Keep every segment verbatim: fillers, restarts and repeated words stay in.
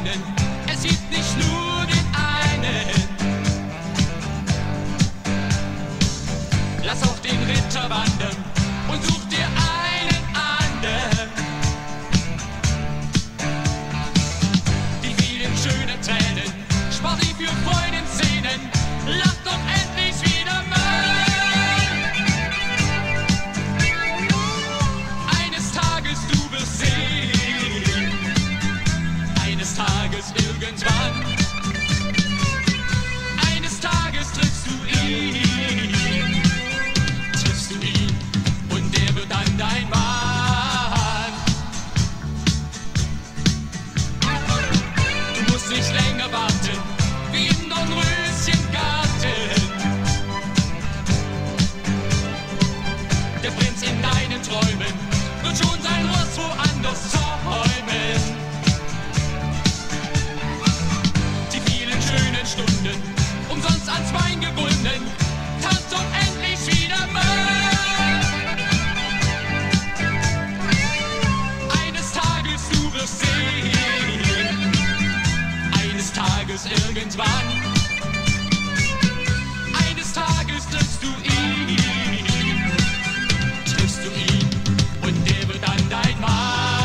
weinen, es gibt nicht nur den einen. Lass auch den Ritter wandern und such dir einen anderen. Die vielen schönen Tränen, spar sie für Freuden-Szenen, lach doch endlich wieder mal. Eines Tages du wirst sehen, eines Tages irgendwann, eines Tages triffst du ihn, triffst du ihn und der wird dann dein Mann. Du musst nicht länger warten, wie im Dornröschengarten. Der Prinz in deinen Träumen wird schon sein Ross woanders zäumen. Die vielen schönen Stunden, umsonst ans Bein gebunden, tanzt doch endlich wieder mal. Eines Tages du wirst sehen, eines Tages irgendwann, eines Tages triffst du ihn, triffst du ihn und der wird dann dein Mann.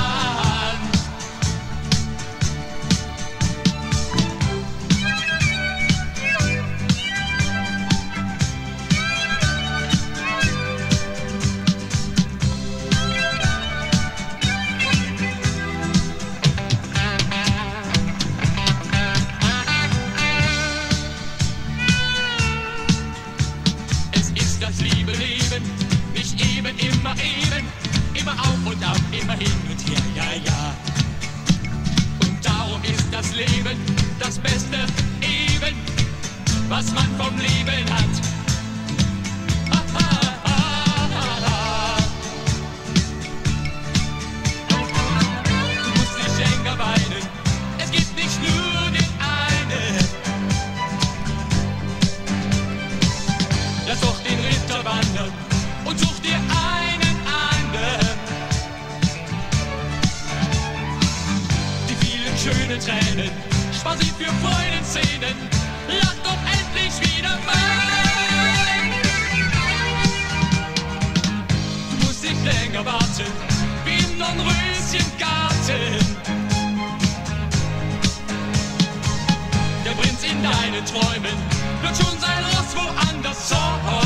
Es ist das liebe Leben, nicht eben, immer eben, immer auf und ab, immer hin und her, ja, ja. Und darum ist das Leben das Beste eben, was man vom Leben hat. Ha, ha, ha, ha, ha. Du musst nicht länger weinen, es gibt nicht nur den einen. Lass doch den Ritter wandern und such dir einen anderen. Die vielen schönen Tränen, spar sie für Freuden-Szenen, lach doch endlich wieder mal. Du musst nicht länger warten, wie im Dornröschengarten. Der Prinz in deinen Träumen wird schon sein Ross woanders zäumen.